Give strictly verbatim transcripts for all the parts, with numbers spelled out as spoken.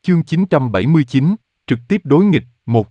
Chương chín trăm bảy mươi chín, trực tiếp đối nghịch, một.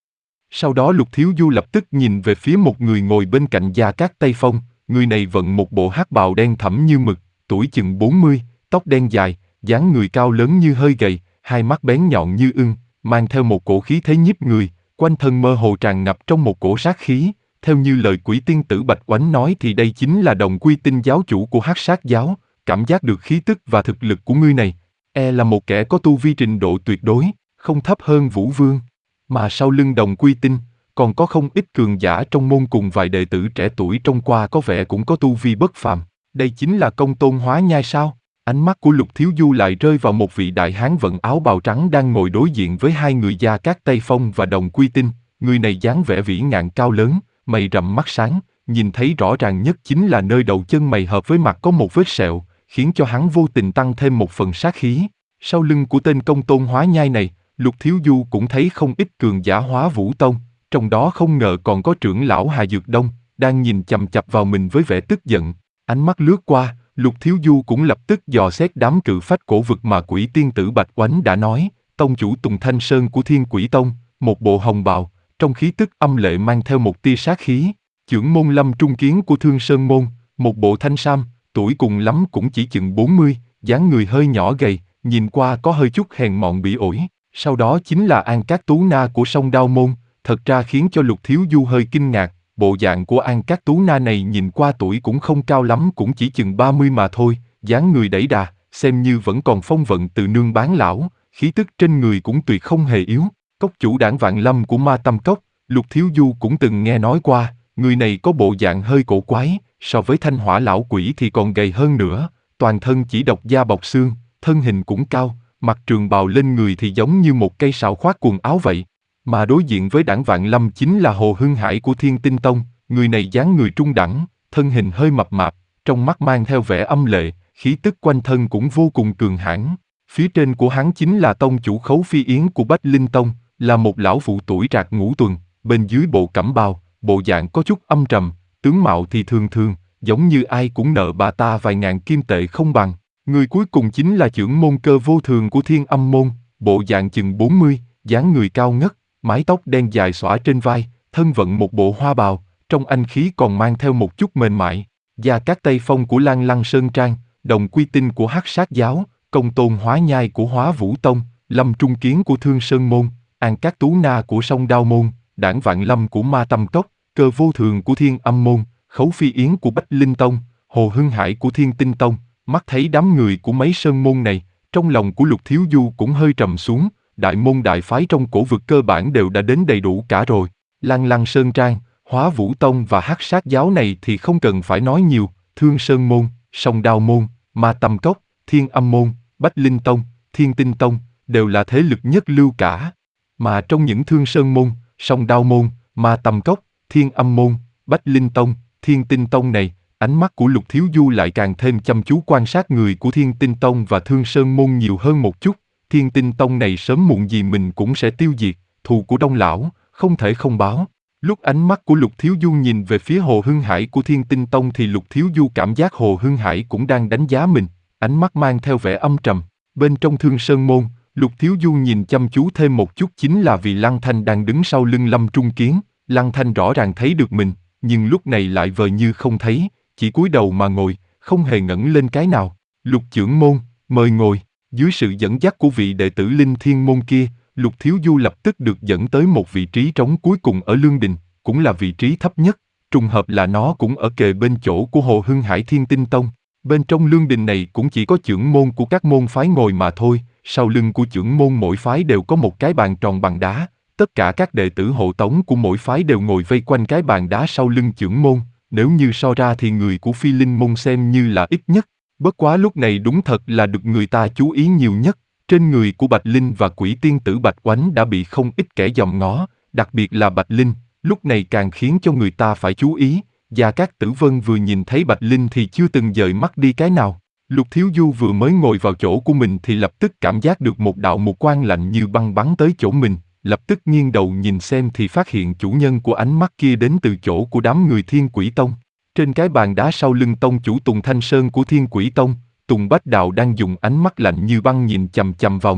Sau đó Lục Thiếu Du lập tức nhìn về phía một người ngồi bên cạnh Gia Cát Tây Phong, người này vận một bộ hắc bào đen thẫm như mực, tuổi chừng bốn mươi, tóc đen dài, dáng người cao lớn như hơi gầy, hai mắt bén nhọn như ưng, mang theo một cổ khí thế nhiếp người, quanh thân mơ hồ tràn ngập trong một cổ sát khí. Theo như lời quỷ tiên tử Bạch Oánh nói thì đây chính là Đồng Quy Tinh giáo chủ của Hắc Sát giáo, cảm giác được khí tức và thực lực của ngươi này, e là một kẻ có tu vi trình độ tuyệt đối, không thấp hơn Vũ Vương. Mà sau lưng Đồng Quy Tinh, còn có không ít cường giả trong môn cùng vài đệ tử trẻ tuổi trông qua có vẻ cũng có tu vi bất phàm. Đây chính là Công Tôn Hóa Nhai sao? Ánh mắt của Lục Thiếu Du lại rơi vào một vị đại hán vận áo bào trắng đang ngồi đối diện với hai người Gia Cát Tây Phong và Đồng Quy Tinh. Người này dáng vẻ vĩ ngạn cao lớn, mày rậm mắt sáng, nhìn thấy rõ ràng nhất chính là nơi đầu chân mày hợp với mặt có một vết sẹo, khiến cho hắn vô tình tăng thêm một phần sát khí. Sau lưng của tên Công Tôn Hóa Nhai này, Lục Thiếu Du cũng thấy không ít cường giả Hóa Vũ Tông, trong đó không ngờ còn có trưởng lão Hà Dược Đông, đang nhìn chằm chằm vào mình với vẻ tức giận. Ánh mắt lướt qua, Lục Thiếu Du cũng lập tức dò xét đám cự phách cổ vực mà quỷ tiên tử Bạch Oánh đã nói, tông chủ Tùng Thanh Sơn của Thiên Quỷ Tông, một bộ hồng bào, trong khí tức âm lệ mang theo một tia sát khí, trưởng môn Lâm Trung Kiến của Thương Sơn Môn, một bộ thanh sam, tuổi cùng lắm cũng chỉ chừng bốn mươi, dáng người hơi nhỏ gầy, nhìn qua có hơi chút hèn mọn bỉ ổi. Sau đó chính là An Cát Tú Na của Song Đao Môn, thật ra khiến cho Lục Thiếu Du hơi kinh ngạc, bộ dạng của An Cát Tú Na này nhìn qua tuổi cũng không cao lắm, cũng chỉ chừng ba mươi mà thôi, dáng người đẩy đà, xem như vẫn còn phong vận từ nương bán lão, khí tức trên người cũng tuyệt không hề yếu. Cốc chủ Đảng Vạn Lâm của Ma Tâm Cốc, Lục Thiếu Du cũng từng nghe nói qua, người này có bộ dạng hơi cổ quái, so với Thanh Hỏa lão quỷ thì còn gầy hơn nữa, toàn thân chỉ độc da bọc xương, thân hình cũng cao, mặc trường bào lên người thì giống như một cây sào khoác quần áo vậy. Mà đối diện với Đảng Vạn Lâm chính là Hồ Hưng Hải của Thiên Tinh Tông, người này dáng người trung đẳng, thân hình hơi mập mạp, trong mắt mang theo vẻ âm lệ, khí tức quanh thân cũng vô cùng cường hãn. Phía trên của hắn chính là tông chủ Khấu Phi Yến của Bách Linh Tông, là một lão phụ tuổi trạc ngũ tuần, bên dưới bộ cẩm bào, bộ dạng có chút âm trầm, tướng mạo thì thường thường, giống như ai cũng nợ bà ta vài ngàn kim tệ không bằng. Người cuối cùng chính là trưởng môn Cơ Vô Thường của Thiên Âm Môn, bộ dạng chừng bốn mươi, dáng người cao ngất, mái tóc đen dài xõa trên vai, thân vận một bộ hoa bào, trong anh khí còn mang theo một chút mềm mại. Gia Cát Tây Phong của Lan Lăng Sơn Trang, Đồng Quy Tinh của Hắc Sát giáo, Công Tôn Hóa Nhai của Hóa Vũ Tông, Lâm Trung Kiến của Thương Sơn Môn, An Cát Tú Na của Song Đao Môn, Đảng Vạn Lâm của Ma Tâm Cốc, Cơ Vô Thường của Thiên Âm Môn, Khấu Phi Yến của Bách Linh Tông, Hồ Hưng Hải của Thiên Tinh Tông. Mắt thấy đám người của mấy sơn môn này, trong lòng của Lục Thiếu Du cũng hơi trầm xuống, đại môn đại phái trong cổ vực cơ bản đều đã đến đầy đủ cả rồi. Lan Lăng Sơn Trang, Hóa Vũ Tông và Hắc Sát giáo này thì không cần phải nói nhiều, Thương Sơn Môn, Song Đao Môn, Ma Tâm Cốc, Thiên Âm Môn, Bách Linh Tông, Thiên Tinh Tông, đều là thế lực nhất lưu cả. Mà trong những Thương Sơn Môn, Song Đao Môn, Ma Tâm Cốc, Thiên Âm Môn, Bách Linh Tông, Thiên Tinh Tông này, ánh mắt của Lục Thiếu Du lại càng thêm chăm chú quan sát người của Thiên Tinh Tông và Thương Sơn Môn nhiều hơn một chút. Thiên Tinh Tông này sớm muộn gì mình cũng sẽ tiêu diệt, thù của Đông lão, không thể không báo. Lúc ánh mắt của Lục Thiếu Du nhìn về phía Hồ Hưng Hải của Thiên Tinh Tông thì Lục Thiếu Du cảm giác Hồ Hưng Hải cũng đang đánh giá mình, ánh mắt mang theo vẻ âm trầm. Bên trong Thương Sơn Môn, Lục Thiếu Du nhìn chăm chú thêm một chút chính là vì Lăng Thanh đang đứng sau lưng Lâm Trung Kiến. Lăng Thanh rõ ràng thấy được mình, nhưng lúc này lại vờ như không thấy, chỉ cúi đầu mà ngồi, không hề ngẩng lên cái nào. Lục trưởng môn, mời ngồi. Dưới sự dẫn dắt của vị đệ tử Linh Thiên Môn kia, Lục Thiếu Du lập tức được dẫn tới một vị trí trống cuối cùng ở Lương Đình, cũng là vị trí thấp nhất, trùng hợp là nó cũng ở kề bên chỗ của Hồ Hưng Hải Thiên Tinh Tông. Bên trong Lương Đình này cũng chỉ có trưởng môn của các môn phái ngồi mà thôi, sau lưng của trưởng môn mỗi phái đều có một cái bàn tròn bằng đá, tất cả các đệ tử hộ tống của mỗi phái đều ngồi vây quanh cái bàn đá sau lưng trưởng môn, nếu như so ra thì người của Phi Linh Môn xem như là ít nhất. Bất quá lúc này đúng thật là được người ta chú ý nhiều nhất, trên người của Bạch Linh và quỷ tiên tử Bạch Oánh đã bị không ít kẻ dòm ngó, đặc biệt là Bạch Linh, lúc này càng khiến cho người ta phải chú ý. Gia Cát Tử Vân vừa nhìn thấy Bạch Linh thì chưa từng dời mắt đi cái nào. Lục Thiếu Du vừa mới ngồi vào chỗ của mình thì lập tức cảm giác được một đạo mục quang lạnh như băng bắn tới chỗ mình, lập tức nghiêng đầu nhìn xem thì phát hiện chủ nhân của ánh mắt kia đến từ chỗ của đám người Thiên Quỷ Tông. Trên cái bàn đá sau lưng tông chủ Tùng Thanh Sơn của Thiên Quỷ Tông, Tùng Bách Đạo đang dùng ánh mắt lạnh như băng nhìn chằm chằm vào mình,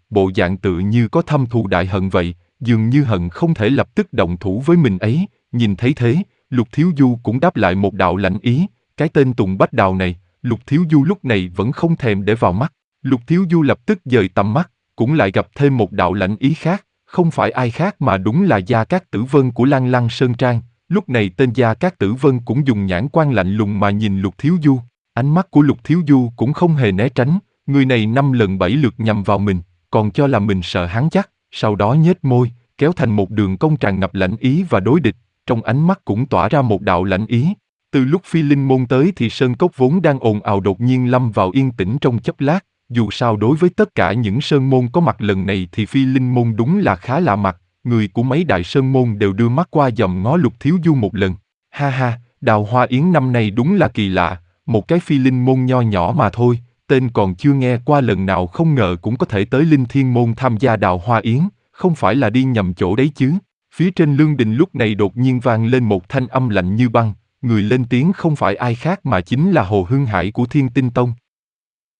bộ dạng tự như có thâm thù đại hận vậy, dường như hận không thể lập tức động thủ với mình ấy. Nhìn thấy thế, Lục Thiếu Du cũng đáp lại một đạo lãnh ý, cái tên Tùng Bách Đào này, Lục Thiếu Du lúc này vẫn không thèm để vào mắt. Lục Thiếu Du lập tức dời tầm mắt, cũng lại gặp thêm một đạo lãnh ý khác, không phải ai khác mà đúng là Gia Cát Tử Vân của Lăng Lăng Sơn Trang. Lúc này tên Gia Cát Tử Vân cũng dùng nhãn quan lạnh lùng mà nhìn Lục Thiếu Du. Ánh mắt của Lục Thiếu Du cũng không hề né tránh, người này năm lần bảy lượt nhằm vào mình, còn cho là mình sợ hắn chắc, sau đó nhếch môi, kéo thành một đường cong tràn ngập lãnh ý và đối địch, trong ánh mắt cũng tỏa ra một đạo lãnh ý. Từ lúc Phi Linh Môn tới thì Sơn Cốc vốn đang ồn ào đột nhiên lâm vào yên tĩnh trong chốc lát, dù sao đối với tất cả những Sơn Môn có mặt lần này thì Phi Linh Môn đúng là khá lạ mặt, người của mấy đại Sơn Môn đều đưa mắt qua dòm ngó Lục Thiếu Du một lần. Ha ha, Đào Hoa Yến năm nay đúng là kỳ lạ, một cái Phi Linh Môn nho nhỏ mà thôi, tên còn chưa nghe qua lần nào không ngờ cũng có thể tới Linh Thiên Môn tham gia Đào Hoa Yến, không phải là đi nhầm chỗ đấy chứ. Phía trên lương đình lúc này đột nhiên vang lên một thanh âm lạnh như băng, người lên tiếng không phải ai khác mà chính là Hồ Hưng Hải của Thiên Tinh Tông.